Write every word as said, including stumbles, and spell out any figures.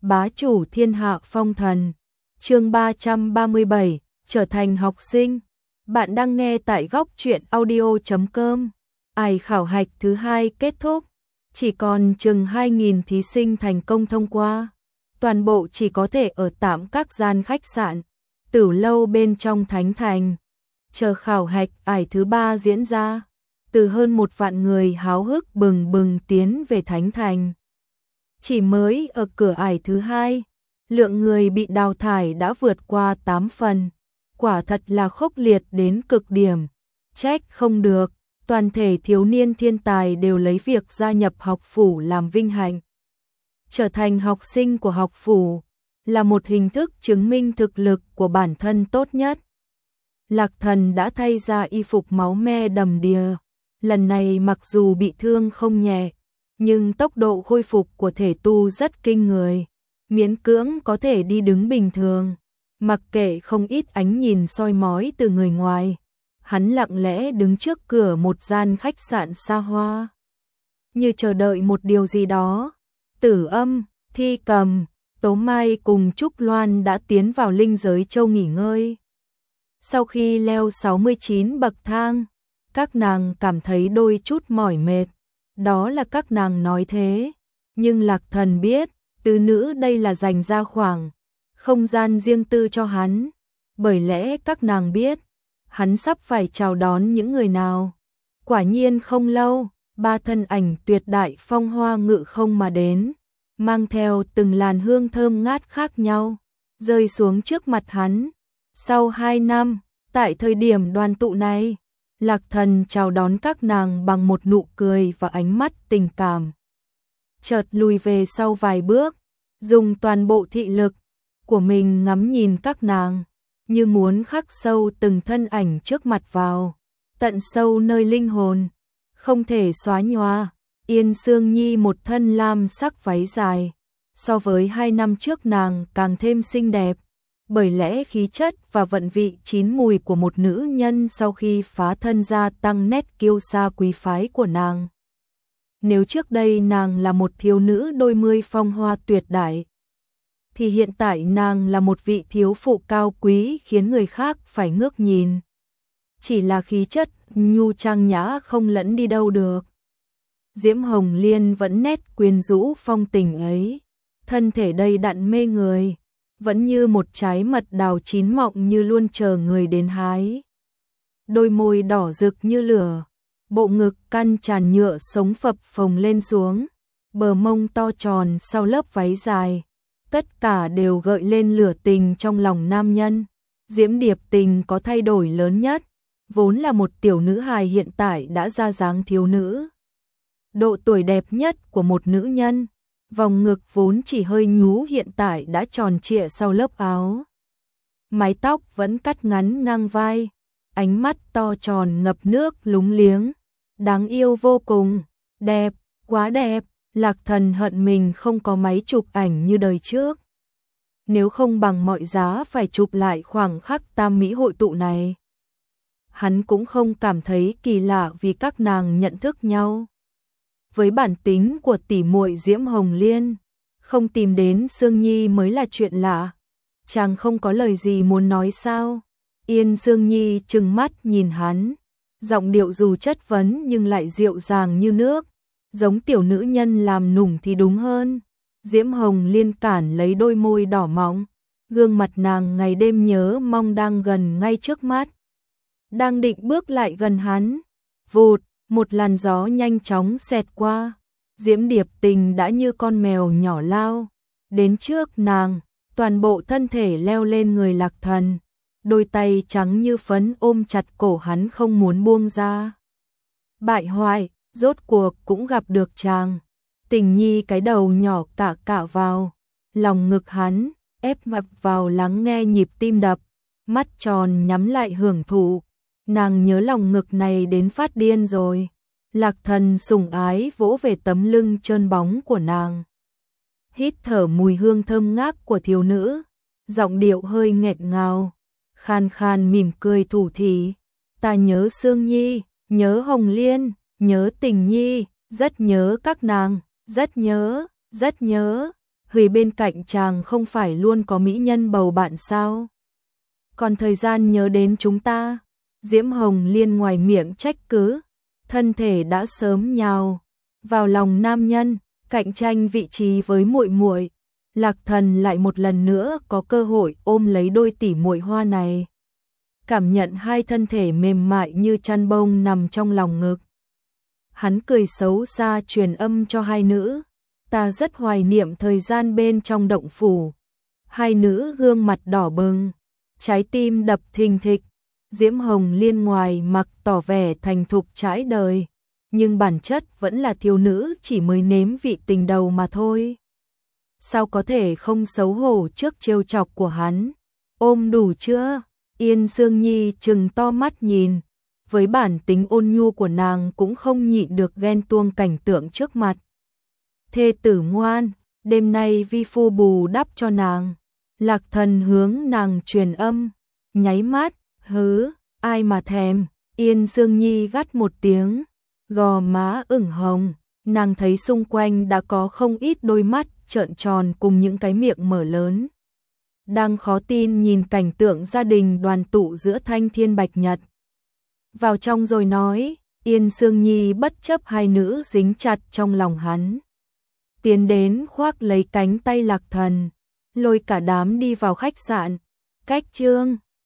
bá chủ thiên hạ phong thần. Chương ba trăm ba mươi bảy, trở thành học sinh. Bạn đang nghe tại góc truyện audio chấm com. Ai khảo hạch thứ hai kết thúc, chỉ còn chừng hai nghìn thí sinh thành công thông qua. Toàn bộ chỉ có thể ở tạm các gian khách sạn, tử lâu bên trong thánh thành. Chờ khảo hạch ải thứ ba diễn ra, từ hơn một vạn người háo hức bừng bừng tiến về thánh thành. Chỉ mới ở cửa ải thứ hai, lượng người bị đào thải đã vượt qua tám phần. Quả thật là khốc liệt đến cực điểm. Trách không được, toàn thể thiếu niên thiên tài đều lấy việc gia nhập học phủ làm vinh hạnh. Trở thành học sinh của học phủ là một hình thức chứng minh thực lực của bản thân tốt nhất. Lạc Thần đã thay ra y phục máu me đầm đìa. Lần này mặc dù bị thương không nhẹ, nhưng tốc độ khôi phục của thể tu rất kinh người, miễn cưỡng có thể đi đứng bình thường. Mặc kệ không ít ánh nhìn soi mói từ người ngoài, hắn lặng lẽ đứng trước cửa một gian khách sạn xa hoa, như chờ đợi một điều gì đó. Tử Âm, Thi Cầm, Tố Mai cùng Trúc Loan đã tiến vào Linh Giới Châu nghỉ ngơi. Sau khi leo sáu mươi chín bậc thang, các nàng cảm thấy đôi chút mỏi mệt. Đó là các nàng nói thế, nhưng Lạc Thần biết, tứ nữ đây là dành ra khoảng không gian riêng tư cho hắn, bởi lẽ các nàng biết, hắn sắp phải chào đón những người nào. Quả nhiên không lâu, ba thân ảnh tuyệt đại phong hoa ngự không mà đến, mang theo từng làn hương thơm ngát khác nhau, rơi xuống trước mặt hắn. Sau hai năm, tại thời điểm đoàn tụ này, Lạc Thần chào đón các nàng bằng một nụ cười và ánh mắt tình cảm. Chợt lùi về sau vài bước, dùng toàn bộ thị lực của mình ngắm nhìn các nàng, như muốn khắc sâu từng thân ảnh trước mặt vào tận sâu nơi linh hồn, không thể xóa nhòa. Yên Sương Nhi một thân lam sắc váy dài, so với hai năm trước nàng càng thêm xinh đẹp, bởi lẽ khí chất và vận vị chín mùi của một nữ nhân sau khi phá thân gia tăng nét kiêu sa quý phái của nàng. Nếu trước đây nàng là một thiếu nữ đôi mươi phong hoa tuyệt đại, thì hiện tại nàng là một vị thiếu phụ cao quý khiến người khác phải ngước nhìn. Chỉ là khí chất nhu trang nhã không lẫn đi đâu được. Diễm Hồng Liên vẫn nét quyến rũ phong tình ấy, thân thể đầy đặn mê người, vẫn như một trái mật đào chín mọng như luôn chờ người đến hái. Đôi môi đỏ rực như lửa, bộ ngực căn tràn nhựa sống phập phồng lên xuống, bờ mông to tròn sau lớp váy dài, tất cả đều gợi lên lửa tình trong lòng nam nhân. Diễm Điệp Tình có thay đổi lớn nhất, vốn là một tiểu nữ hài hiện tại đã ra dáng thiếu nữ. Độ tuổi đẹp nhất của một nữ nhân, vòng ngực vốn chỉ hơi nhú hiện tại đã tròn trịa sau lớp áo. Mái tóc vẫn cắt ngắn ngang vai, ánh mắt to tròn ngập nước lúng liếng, đáng yêu vô cùng, đẹp, quá đẹp. Lạc Thần hận mình không có máy chụp ảnh như đời trước. Nếu không bằng mọi giá phải chụp lại khoảng khắc tam mỹ hội tụ này. Hắn cũng không cảm thấy kỳ lạ vì các nàng nhận thức nhau. Với bản tính của tỷ muội Diễm Hồng Liên, không tìm đến Sương Nhi mới là chuyện lạ. Chàng không có lời gì muốn nói sao? Yên Sương Nhi trừng mắt nhìn hắn, giọng điệu dù chất vấn nhưng lại dịu dàng như nước, giống tiểu nữ nhân làm nũng thì đúng hơn. Diễm Hồng Liên cản lấy đôi môi đỏ mọng, gương mặt nàng ngày đêm nhớ mong đang gần ngay trước mắt. Đang định bước lại gần hắn, vụt, một làn gió nhanh chóng xẹt qua. Diễm Điệp Tình đã như con mèo nhỏ lao đến trước nàng, toàn bộ thân thể leo lên người Lạc Thần, đôi tay trắng như phấn ôm chặt cổ hắn không muốn buông ra. Bại hoại, rốt cuộc cũng gặp được chàng. Tình Nhi cái đầu nhỏ cạ cạ vào lòng ngực hắn, ép mặt vào lắng nghe nhịp tim đập, mắt tròn nhắm lại hưởng thụ. Nàng nhớ lòng ngực này đến phát điên rồi. Lạc Thần sủng ái vỗ về tấm lưng trơn bóng của nàng, hít thở mùi hương thơm ngát của thiếu nữ, giọng điệu hơi nghẹt ngào, khan khan mỉm cười thủ thỉ. Ta nhớ Sương Nhi, nhớ Hồng Liên, nhớ Tình Nhi, rất nhớ các nàng, rất nhớ, rất nhớ. Hủy bên cạnh chàng không phải luôn có mỹ nhân bầu bạn sao? Còn thời gian nhớ đến chúng ta. Diễm Hồng Liên ngoài miệng trách cứ, thân thể đã sớm nhào vào lòng nam nhân, cạnh tranh vị trí với muội muội. Lạc Thần lại một lần nữa có cơ hội ôm lấy đôi tỷ muội hoa này, cảm nhận hai thân thể mềm mại như chăn bông nằm trong lòng ngực. Hắn cười xấu xa truyền âm cho hai nữ, ta rất hoài niệm thời gian bên trong động phủ. Hai nữ gương mặt đỏ bừng, trái tim đập thình thịch. Diễm Hồng Liên ngoài mặc tỏ vẻ thành thục trải đời, nhưng bản chất vẫn là thiếu nữ chỉ mới nếm vị tình đầu mà thôi. Sao có thể không xấu hổ trước trêu chọc của hắn? Ôm đủ chưa? Yên Sương Nhi trừng to mắt nhìn, với bản tính ôn nhu của nàng cũng không nhịn được ghen tuông cảnh tượng trước mặt. Thê tử ngoan, đêm nay vi phu bù đắp cho nàng. Lạc Thần hướng nàng truyền âm, nháy mắt, hứ, ai mà thèm. Yên Sương Nhi gắt một tiếng, gò má ửng hồng, nàng thấy xung quanh đã có không ít đôi mắt trợn tròn cùng những cái miệng mở lớn, đang khó tin nhìn cảnh tượng gia đình đoàn tụ giữa Thanh Thiên Bạch Nhật. Vào trong rồi nói, Yên Sương Nhi bất chấp hai nữ dính chặt trong lòng hắn, tiến đến khoác lấy cánh tay Lạc Thần, lôi cả đám đi vào khách sạn. Cách chương